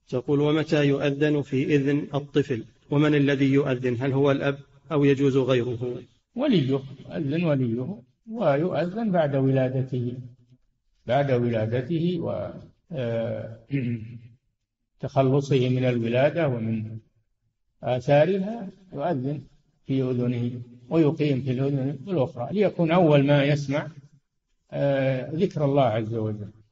تقول: ومتى يؤذن في إذن الطفل؟ ومن الذي يؤذن؟ هل هو الأب أو يجوز غيره؟ وليه، يؤذن وليه، ويؤذن بعد ولادته وتخلصه من الولادة ومن آثارها، يؤذن في أذنه ويقيم في الأذن الأخرى ليكون أول ما يسمع ذكر الله عز وجل.